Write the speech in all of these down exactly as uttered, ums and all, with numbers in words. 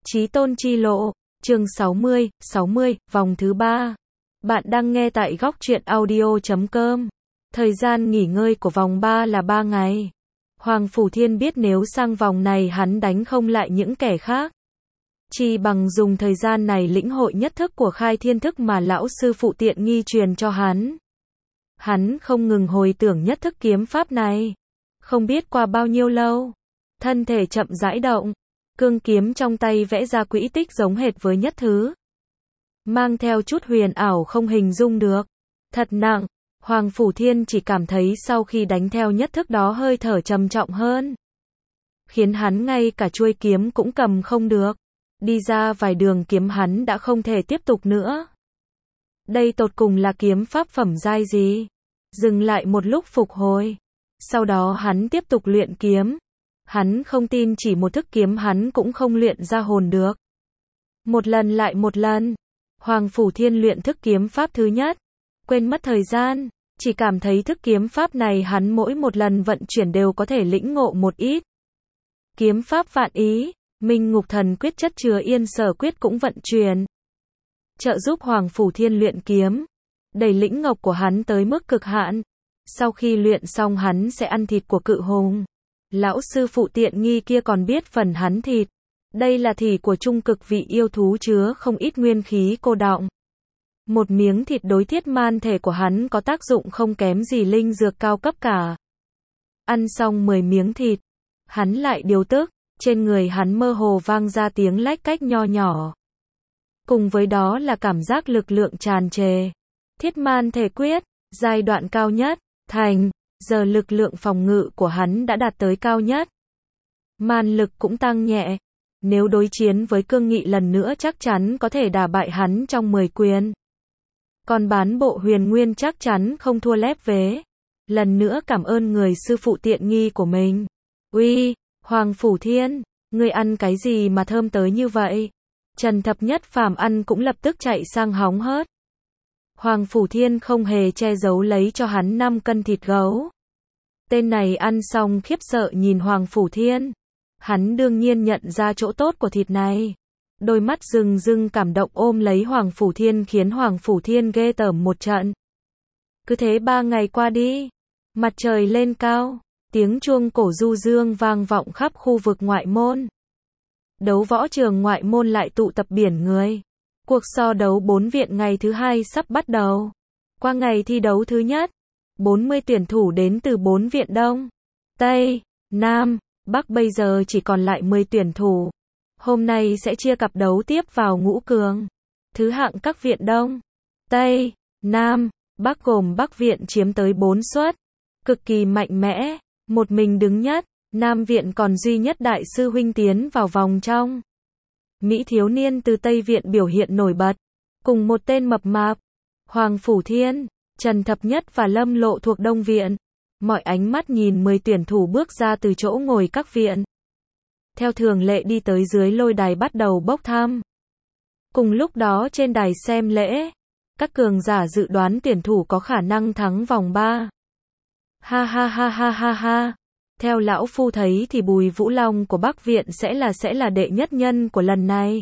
Chí tôn chi lộ, chương sáu mươi, sáu mươi, vòng thứ ba. Bạn đang nghe tại góc truyện audio chấm com. Thời gian nghỉ ngơi của vòng ba là ba ngày. Hoàng Phủ Thiên biết nếu sang vòng này hắn đánh không lại những kẻ khác, chỉ bằng dùng thời gian này lĩnh hội nhất thức của khai thiên thức mà lão sư phụ tiện nghi truyền cho hắn. Hắn không ngừng hồi tưởng nhất thức kiếm pháp này. Không biết qua bao nhiêu lâu, thân thể chậm rãi động, cương kiếm trong tay vẽ ra quỹ tích giống hệt với nhất thứ, mang theo chút huyền ảo không hình dung được. Thật nặng, Hoàng Phủ Thiên chỉ cảm thấy sau khi đánh theo nhất thức đó hơi thở trầm trọng hơn, khiến hắn ngay cả chuôi kiếm cũng cầm không được. Đi ra vài đường kiếm hắn đã không thể tiếp tục nữa. Đây tột cùng là kiếm pháp phẩm giai gì? Dừng lại một lúc phục hồi. Sau đó hắn tiếp tục luyện kiếm. Hắn không tin chỉ một thức kiếm hắn cũng không luyện ra hồn được. Một lần lại một lần, Hoàng Phủ Thiên luyện thức kiếm pháp thứ nhất, quên mất thời gian, chỉ cảm thấy thức kiếm pháp này hắn mỗi một lần vận chuyển đều có thể lĩnh ngộ một ít. Kiếm pháp vạn ý, Minh Ngục Thần Quyết chất chứa Yên Sở Quyết cũng vận chuyển, trợ giúp Hoàng Phủ Thiên luyện kiếm, đẩy lĩnh ngộ của hắn tới mức cực hạn. Sau khi luyện xong hắn sẽ ăn thịt của cự hùng. Lão sư phụ tiện nghi kia còn biết phần hắn thịt. Đây là thịt của trung cực vị yêu thú chứa không ít nguyên khí cô đọng. Một miếng thịt đối thiết man thể của hắn có tác dụng không kém gì linh dược cao cấp cả. Ăn xong mười miếng thịt, hắn lại điều tức, trên người hắn mơ hồ vang ra tiếng lách cách nho nhỏ. Cùng với đó là cảm giác lực lượng tràn trề. Thiết man thể quyết, giai đoạn cao nhất, thành, giờ lực lượng phòng ngự của hắn đã đạt tới cao nhất. Man lực cũng tăng nhẹ. Nếu đối chiến với cương nghị lần nữa chắc chắn có thể đả bại hắn trong mười quyền. Còn bán bộ huyền nguyên chắc chắn không thua lép vế. Lần nữa cảm ơn người sư phụ tiện nghi của mình. Uy, Hoàng Phủ Thiên, ngươi ăn cái gì mà thơm tới như vậy? Trần Thập Nhất Phàm ăn cũng lập tức chạy sang hóng hớt. Hoàng Phủ Thiên không hề che giấu lấy cho hắn năm cân thịt gấu. Tên này ăn xong khiếp sợ nhìn Hoàng Phủ Thiên. Hắn đương nhiên nhận ra chỗ tốt của thịt này. Đôi mắt rừng rưng cảm động ôm lấy Hoàng Phủ Thiên khiến Hoàng Phủ Thiên ghê tởm một trận. Cứ thế ba ngày qua đi. Mặt trời lên cao. Tiếng chuông cổ du dương vang vọng khắp khu vực ngoại môn. Đấu võ trường ngoại môn lại tụ tập biển người. Cuộc so đấu bốn viện ngày thứ hai sắp bắt đầu. Qua ngày thi đấu thứ nhất, bốn mươi tuyển thủ đến từ bốn viện Đông, Tây, Nam, Bắc, bây giờ chỉ còn lại mười tuyển thủ. Hôm nay sẽ chia cặp đấu tiếp vào ngũ cường. Thứ hạng các viện Đông, Tây, Nam, Bắc gồm Bắc viện chiếm tới bốn suất, cực kỳ mạnh mẽ, một mình đứng nhất. Nam viện còn duy nhất đại sư huynh tiến vào vòng trong. Mỹ thiếu niên từ Tây viện biểu hiện nổi bật, cùng một tên mập mạp, Hoàng Phủ Thiên, Trần Thập Nhất và Lâm Lộ thuộc Đông viện. Mọi ánh mắt nhìn mười tuyển thủ bước ra từ chỗ ngồi các viện. Theo thường lệ đi tới dưới lôi đài bắt đầu bốc thăm. Cùng lúc đó trên đài xem lễ, các cường giả dự đoán tuyển thủ có khả năng thắng vòng ba. Ha ha ha ha ha ha. Theo lão phu thấy thì Bùi Vũ Long của Bắc viện sẽ là sẽ là đệ nhất nhân của lần này.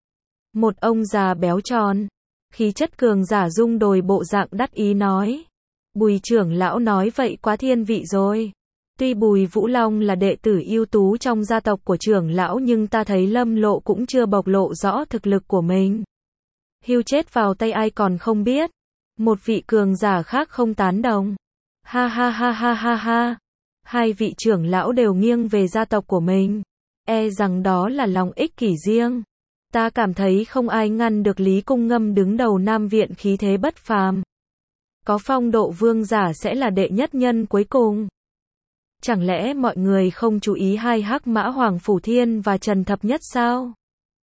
Một ông già béo tròn, khí chất cường giả rung đồi bộ dạng đắc ý nói. Bùi trưởng lão nói vậy quá thiên vị rồi. Tuy Bùi Vũ Long là đệ tử ưu tú trong gia tộc của trưởng lão nhưng ta thấy Lâm Lộ cũng chưa bộc lộ rõ thực lực của mình. Hưu chết vào tay ai còn không biết. Một vị cường giả khác không tán đồng. Ha ha ha ha ha ha. Hai vị trưởng lão đều nghiêng về gia tộc của mình. E rằng đó là lòng ích kỷ riêng. Ta cảm thấy không ai ngăn được Lý Cung Ngâm đứng đầu Nam viện khí thế bất phàm. Có phong độ vương giả sẽ là đệ nhất nhân cuối cùng. Chẳng lẽ mọi người không chú ý hai hắc mã Hoàng Phủ Thiên và Trần Thập Nhất sao?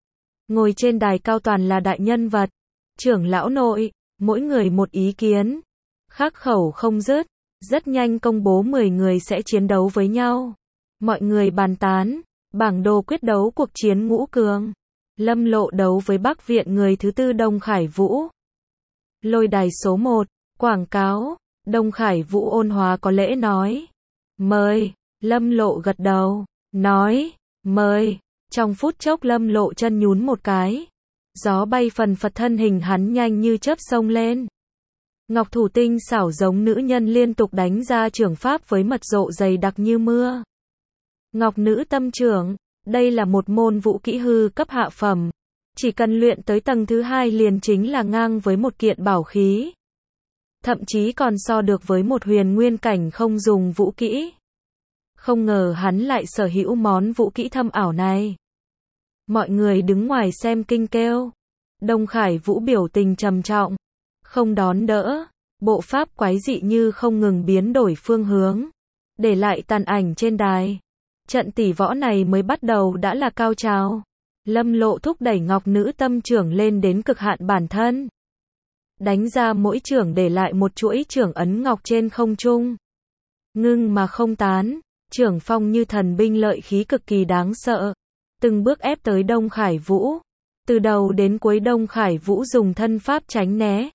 Ngồi trên đài cao toàn là đại nhân vật. Trưởng lão nội, mỗi người một ý kiến. Khắc khẩu không dứt. Rất nhanh công bố mười người sẽ chiến đấu với nhau. Mọi người bàn tán. Bảng đồ quyết đấu cuộc chiến ngũ cường. Lâm Lộ đấu với Bắc viện người thứ tư Đông Khải Vũ. Lôi đài số một. Quảng cáo. Đông Khải Vũ ôn hòa có lễ nói. Mời. Lâm Lộ gật đầu. Nói. Mời. Trong phút chốc Lâm Lộ chân nhún một cái. Gió bay phần phật, thân hình hắn nhanh như chớp xông lên. Ngọc thủ tinh xảo giống nữ nhân liên tục đánh ra chưởng pháp với mật độ dày đặc như mưa. Ngọc nữ tâm chưởng, đây là một môn vũ kỹ hư cấp hạ phẩm. Chỉ cần luyện tới tầng thứ hai liền chính là ngang với một kiện bảo khí. Thậm chí còn so được với một huyền nguyên cảnh không dùng vũ kỹ. Không ngờ hắn lại sở hữu món vũ kỹ thâm ảo này. Mọi người đứng ngoài xem kinh kêu. Đông Khải Vũ biểu tình trầm trọng. Không đón đỡ. Bộ pháp quái dị như không ngừng biến đổi phương hướng. Để lại tàn ảnh trên đài. Trận tỷ võ này mới bắt đầu đã là cao trào. Lâm Lộ thúc đẩy Ngọc nữ tâm chưởng lên đến cực hạn bản thân. Đánh ra mỗi chưởng để lại một chuỗi chưởng ấn ngọc trên không trung. Ngưng mà không tán. Chưởng phong như thần binh, lợi khí cực kỳ đáng sợ. Từng bước ép tới Đông Khải Vũ. Từ đầu đến cuối Đông Khải Vũ dùng thân pháp tránh né.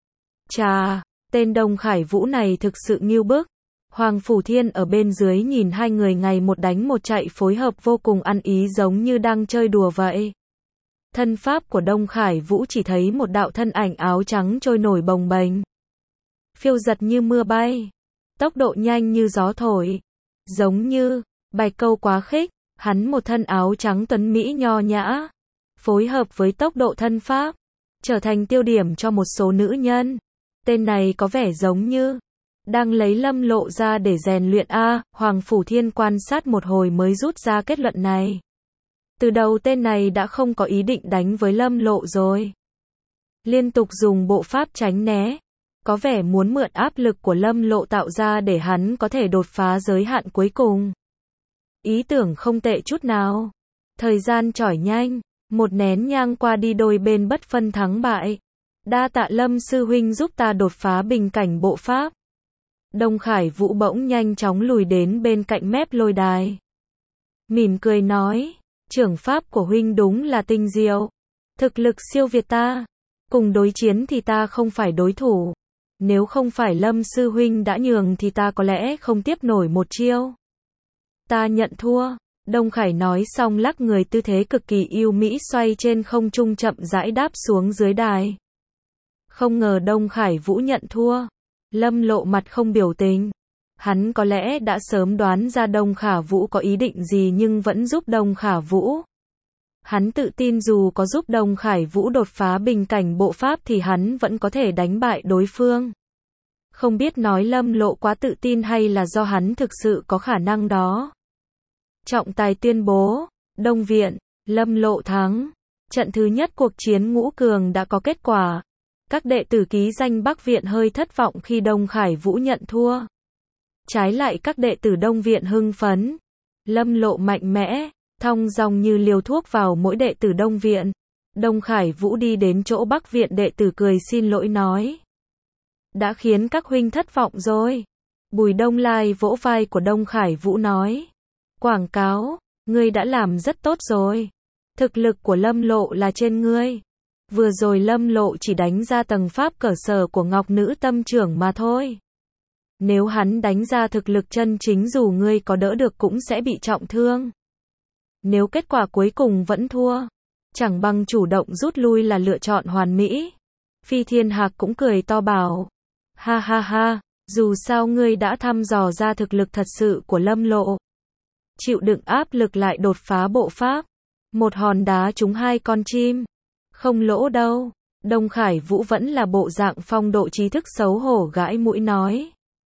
Chà, tên Đông Khải Vũ này thực sự nghiêu bức. Hoàng Phủ Thiên ở bên dưới nhìn hai người ngày một đánh một chạy phối hợp vô cùng ăn ý, giống như đang chơi đùa vậy. Thân pháp của Đông Khải Vũ chỉ thấy một đạo thân ảnh áo trắng trôi nổi bồng bềnh. Phiêu giật như mưa bay. Tốc độ nhanh như gió thổi. Giống như bạch câu quá khích. Hắn một thân áo trắng tuấn mỹ nho nhã. Phối hợp với tốc độ thân pháp. Trở thành tiêu điểm cho một số nữ nhân. Tên này có vẻ giống như đang lấy Lâm Lộ ra để rèn luyện a. Hoàng Phủ Thiên quan sát một hồi mới rút ra kết luận này. Từ đầu tên này đã không có ý định đánh với Lâm Lộ rồi. Liên tục dùng bộ pháp tránh né. Có vẻ muốn mượn áp lực của Lâm Lộ tạo ra để hắn có thể đột phá giới hạn cuối cùng. Ý tưởng không tệ chút nào. Thời gian trỏi nhanh. Một nén nhang qua đi, đôi bên bất phân thắng bại. Đa tạ Lâm sư huynh giúp ta đột phá bình cảnh bộ pháp. Đông Khải Vũ bỗng nhanh chóng lùi đến bên cạnh mép lôi đài. Mỉm cười nói, trưởng pháp của huynh đúng là tinh diệu. Thực lực siêu việt ta. Cùng đối chiến thì ta không phải đối thủ. Nếu không phải Lâm sư huynh đã nhường thì ta có lẽ không tiếp nổi một chiêu. Ta nhận thua. Đông Khải nói xong lắc người, tư thế cực kỳ yêu mỹ xoay trên không trung chậm rãi đáp xuống dưới đài. Không ngờ Đông Khải Vũ nhận thua. Lâm Lộ mặt không biểu tình. Hắn có lẽ đã sớm đoán ra Đông Khải Vũ có ý định gì nhưng vẫn giúp Đông Khải Vũ. Hắn tự tin dù có giúp Đông Khải Vũ đột phá bình cảnh bộ pháp thì hắn vẫn có thể đánh bại đối phương. Không biết nói Lâm Lộ quá tự tin hay là do hắn thực sự có khả năng đó. Trọng tài tuyên bố, Đông Viện, Lâm Lộ thắng. Trận thứ nhất cuộc chiến ngũ cường đã có kết quả. Các đệ tử ký danh Bắc Viện hơi thất vọng khi Đông Khải Vũ nhận thua. Trái lại các đệ tử Đông Viện hưng phấn. Lâm Lộ mạnh mẽ, thong dong như liều thuốc vào mỗi đệ tử Đông Viện. Đông Khải Vũ đi đến chỗ Bắc Viện, đệ tử cười xin lỗi nói. Đã khiến các huynh thất vọng rồi. Bùi Đông Lai vỗ vai của Đông Khải Vũ nói. Quảng cáo, ngươi đã làm rất tốt rồi. Thực lực của Lâm Lộ là trên ngươi. Vừa rồi Lâm Lộ chỉ đánh ra tầng pháp cơ sở của Ngọc nữ tâm chưởng mà thôi. Nếu hắn đánh ra thực lực chân chính dù ngươi có đỡ được cũng sẽ bị trọng thương. Nếu kết quả cuối cùng vẫn thua, chẳng bằng chủ động rút lui là lựa chọn hoàn mỹ. Phi Thiên Hạc cũng cười to bảo. Ha ha ha, dù sao ngươi đã thăm dò ra thực lực thật sự của Lâm Lộ. Chịu đựng áp lực lại đột phá bộ pháp. Một hòn đá trúng hai con chim. Không lỗ đâu. Đông Khải Vũ vẫn là bộ dạng phong độ trí thức xấu hổ gãi mũi nói.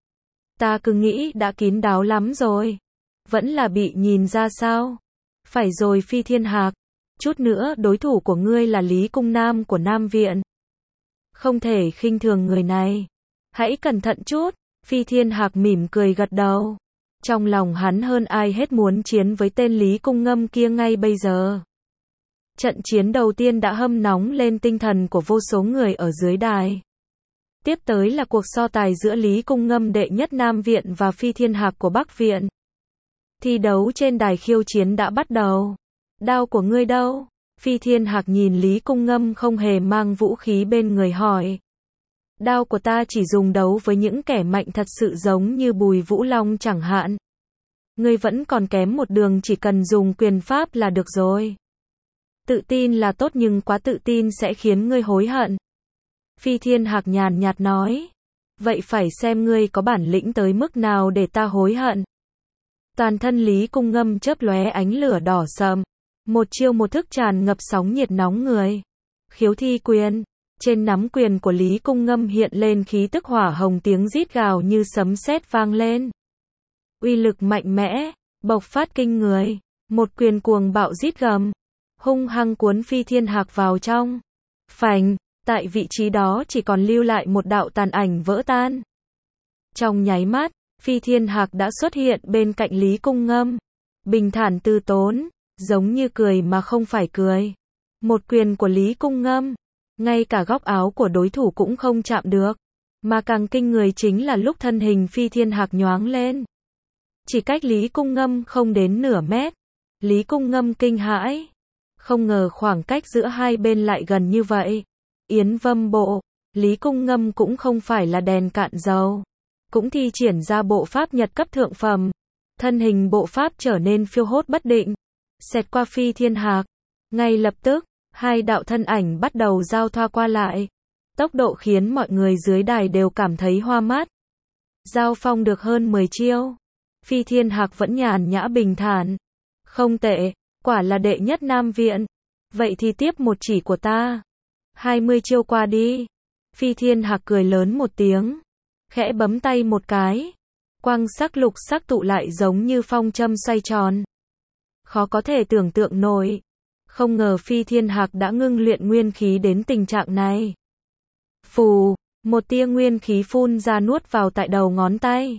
Ta cứ nghĩ đã kín đáo lắm rồi. Vẫn là bị nhìn ra sao? Phải rồi Phi Thiên Hạc. Chút nữa đối thủ của ngươi là Lý Cung Nam của Nam Viện. Không thể khinh thường người này. Hãy cẩn thận chút. Phi Thiên Hạc mỉm cười gật đầu. Trong lòng hắn hơn ai hết muốn chiến với tên Lý Cung Ngâm kia ngay bây giờ. Trận chiến đầu tiên đã hâm nóng lên tinh thần của vô số người ở dưới đài. Tiếp tới là cuộc so tài giữa Lý Cung Ngâm đệ nhất Nam Viện và Phi Thiên Hạc của Bắc Viện. Thi đấu trên đài khiêu chiến đã bắt đầu. Đao của ngươi đâu? Phi Thiên Hạc nhìn Lý Cung Ngâm không hề mang vũ khí bên người hỏi. Đao của ta chỉ dùng đấu với những kẻ mạnh thật sự giống như Bùi Vũ Long chẳng hạn. Ngươi vẫn còn kém một đường, chỉ cần dùng quyền pháp là được rồi. Tự tin là tốt nhưng quá tự tin sẽ khiến ngươi hối hận. Phi Thiên Hạc nhàn nhạt nói. Vậy phải xem ngươi có bản lĩnh tới mức nào để ta hối hận. Toàn thân Lý Cung Ngâm chớp lóe ánh lửa đỏ sậm. Một chiêu một thức tràn ngập sóng nhiệt nóng người. Khiếu thi quyền. Trên nắm quyền của Lý Cung Ngâm hiện lên khí tức hỏa hồng, tiếng rít gào như sấm sét vang lên. Uy lực mạnh mẽ, bộc phát kinh người. Một quyền cuồng bạo rít gầm. Hung hăng cuốn Phi Thiên Hạc vào trong. Phành, tại vị trí đó chỉ còn lưu lại một đạo tàn ảnh vỡ tan. Trong nháy mắt, Phi Thiên Hạc đã xuất hiện bên cạnh Lý Cung Ngâm. Bình thản từ tốn, giống như cười mà không phải cười. Một quyền của Lý Cung Ngâm, ngay cả góc áo của đối thủ cũng không chạm được. Mà càng kinh người chính là lúc thân hình Phi Thiên Hạc nhoáng lên. Chỉ cách Lý Cung Ngâm không đến nửa mét. Lý Cung Ngâm kinh hãi. Không ngờ khoảng cách giữa hai bên lại gần như vậy. Yến Vâm Bộ, Lý Cung Ngâm cũng không phải là đèn cạn dầu. Cũng thi triển ra bộ pháp nhật cấp thượng phẩm. Thân hình bộ pháp trở nên phiêu hốt bất định. Xẹt qua Phi Thiên Hạc. Ngay lập tức, hai đạo thân ảnh bắt đầu giao thoa qua lại. Tốc độ khiến mọi người dưới đài đều cảm thấy hoa mắt. Giao phong được hơn mười chiêu. Phi Thiên Hạc vẫn nhàn nhã bình thản. Không tệ, quả là đệ nhất Nam Viện. Vậy thì tiếp một chỉ của ta. hai mươi chiêu qua đi. Phi Thiên Hạc cười lớn một tiếng. Khẽ bấm tay một cái. Quang sắc lục sắc tụ lại giống như phong châm xoay tròn. Khó có thể tưởng tượng nổi. Không ngờ Phi Thiên Hạc đã ngưng luyện nguyên khí đến tình trạng này. Phù, một tia nguyên khí phun ra nuốt vào tại đầu ngón tay.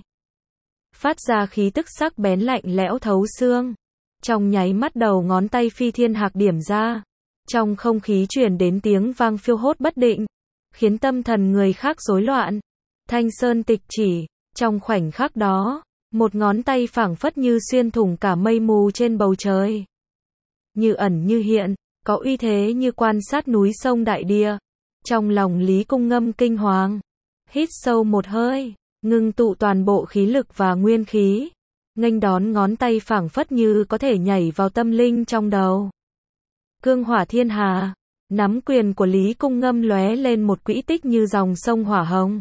Phát ra khí tức sắc bén lạnh lẽo thấu xương. Trong nháy mắt đầu ngón tay Phi Thiên Hạc điểm ra. Trong không khí truyền đến tiếng vang phiêu hốt bất định. Khiến tâm thần người khác rối loạn. Thanh Sơn Tịch Chỉ, trong khoảnh khắc đó, một ngón tay phảng phất như xuyên thủng cả mây mù trên bầu trời. Như ẩn như hiện, có uy thế như quan sát núi sông đại địa. Trong lòng Lý Cung Ngâm kinh hoàng. Hít sâu một hơi, ngưng tụ toàn bộ khí lực và nguyên khí. Nghênh đón ngón tay phảng phất như có thể nhảy vào tâm linh trong đầu. Cương Hỏa Thiên Hà, nắm quyền của Lý Cung Ngâm lóe lên một quỹ tích như dòng sông hỏa hồng.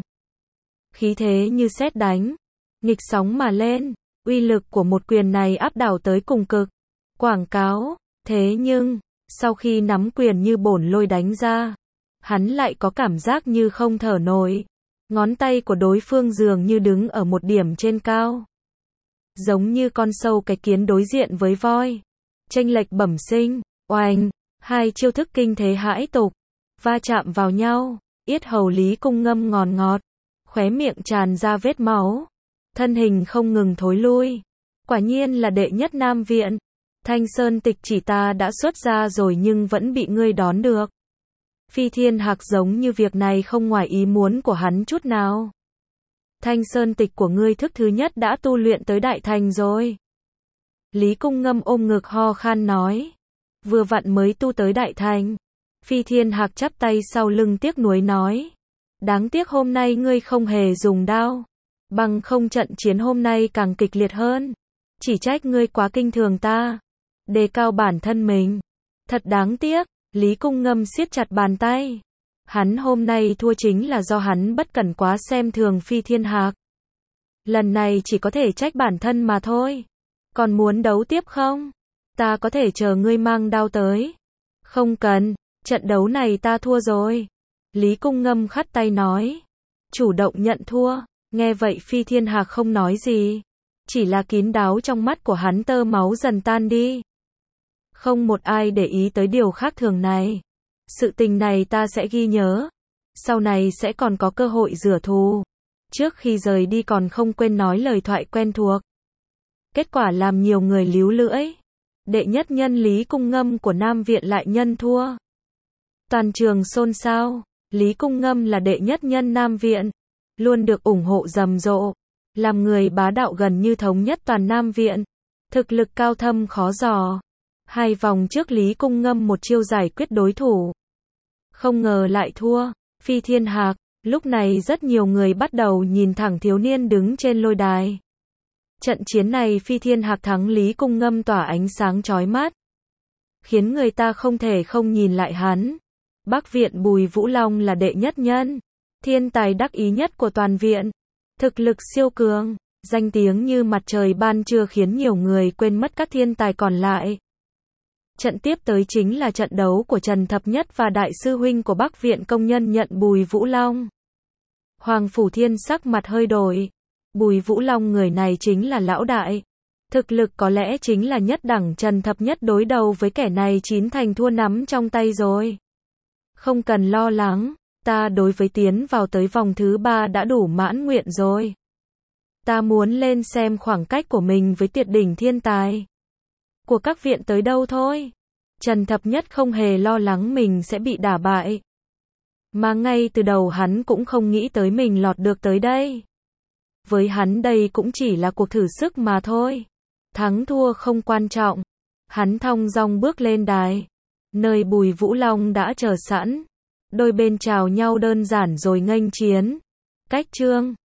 Khí thế như sét đánh, nghịch sóng mà lên, uy lực của một quyền này áp đảo tới cùng cực. Quảng cáo, thế nhưng, sau khi nắm quyền như bổn lôi đánh ra, hắn lại có cảm giác như không thở nổi. Ngón tay của đối phương dường như đứng ở một điểm trên cao. Giống như con sâu cái kiến đối diện với voi. Chênh lệch bẩm sinh, oanh, hai chiêu thức kinh thế hãi tục, va chạm vào nhau, yết hầu Lý Cung Ngâm ngọt ngọt, khóe miệng tràn ra vết máu, thân hình không ngừng thối lui. Quả nhiên là đệ nhất Nam Viện. Thanh Sơn Tịch Chỉ ta đã xuất ra rồi nhưng vẫn bị ngươi đón được. Phi Thiên Hạc giống như việc này không ngoài ý muốn của hắn chút nào. Thanh Sơn Tịch của ngươi thức thứ nhất đã tu luyện tới đại thành rồi. Lý Cung Ngâm ôm ngực ho khan nói. Vừa vặn mới tu tới đại thành. Phi Thiên Hạc chắp tay sau lưng tiếc nuối nói. Đáng tiếc hôm nay ngươi không hề dùng đao. Bằng không trận chiến hôm nay càng kịch liệt hơn. Chỉ trách ngươi quá kinh thường ta. Đề cao bản thân mình. Thật đáng tiếc. Lý Cung Ngâm siết chặt bàn tay. Hắn hôm nay thua chính là do hắn bất cẩn quá xem thường Phi Thiên Hạc. Lần này chỉ có thể trách bản thân mà thôi. Còn muốn đấu tiếp không? Ta có thể chờ ngươi mang đao tới. Không cần, trận đấu này ta thua rồi. Lý Cung Ngâm khắt tay nói. Chủ động nhận thua. Nghe vậy Phi Thiên Hạc không nói gì. Chỉ là kín đáo trong mắt của hắn tơ máu dần tan đi. Không một ai để ý tới điều khác thường này. Sự tình này ta sẽ ghi nhớ. Sau này sẽ còn có cơ hội rửa thù. Trước khi rời đi còn không quên nói lời thoại quen thuộc. Kết quả làm nhiều người líu lưỡi. Đệ nhất nhân Lý Cung Ngâm của Nam Viện lại nhân thua. Toàn trường xôn xao. Lý Cung Ngâm là đệ nhất nhân Nam Viện. Luôn được ủng hộ rầm rộ. Làm người bá đạo gần như thống nhất toàn Nam Viện. Thực lực cao thâm khó dò. Hai vòng trước Lý Cung Ngâm một chiêu giải quyết đối thủ. Không ngờ lại thua. Phi Thiên Hạc. Lúc này rất nhiều người bắt đầu nhìn thẳng thiếu niên đứng trên lôi đài. Trận chiến này Phi Thiên Hạc thắng Lý Cung Ngâm tỏa ánh sáng chói mắt, khiến người ta không thể không nhìn lại hắn. Bắc viện Bùi Vũ Long là đệ nhất nhân, thiên tài đắc ý nhất của toàn viện, thực lực siêu cường, danh tiếng như mặt trời ban trưa khiến nhiều người quên mất các thiên tài còn lại. Trận tiếp tới chính là trận đấu của Trần Thập Nhất và đại sư huynh của Bắc viện công nhân nhận Bùi Vũ Long. Hoàng Phủ Thiên sắc mặt hơi đổi. Bùi Vũ Long người này chính là lão đại. Thực lực có lẽ chính là nhất đẳng, Trần Thập Nhất đối đầu với kẻ này chín thành thua nắm trong tay rồi. Không cần lo lắng, ta đối với tiến vào tới vòng thứ ba đã đủ mãn nguyện rồi. Ta muốn lên xem khoảng cách của mình với tuyệt đỉnh thiên tài của các viện tới đâu thôi. Trần Thập Nhất không hề lo lắng mình sẽ bị đả bại. Mà ngay từ đầu hắn cũng không nghĩ tới mình lọt được tới đây. Với hắn đây cũng chỉ là cuộc thử sức mà thôi. Thắng thua không quan trọng. Hắn thong dong bước lên đài, nơi Bùi Vũ Long đã chờ sẵn. Đôi bên chào nhau đơn giản rồi nghênh chiến. Cách chương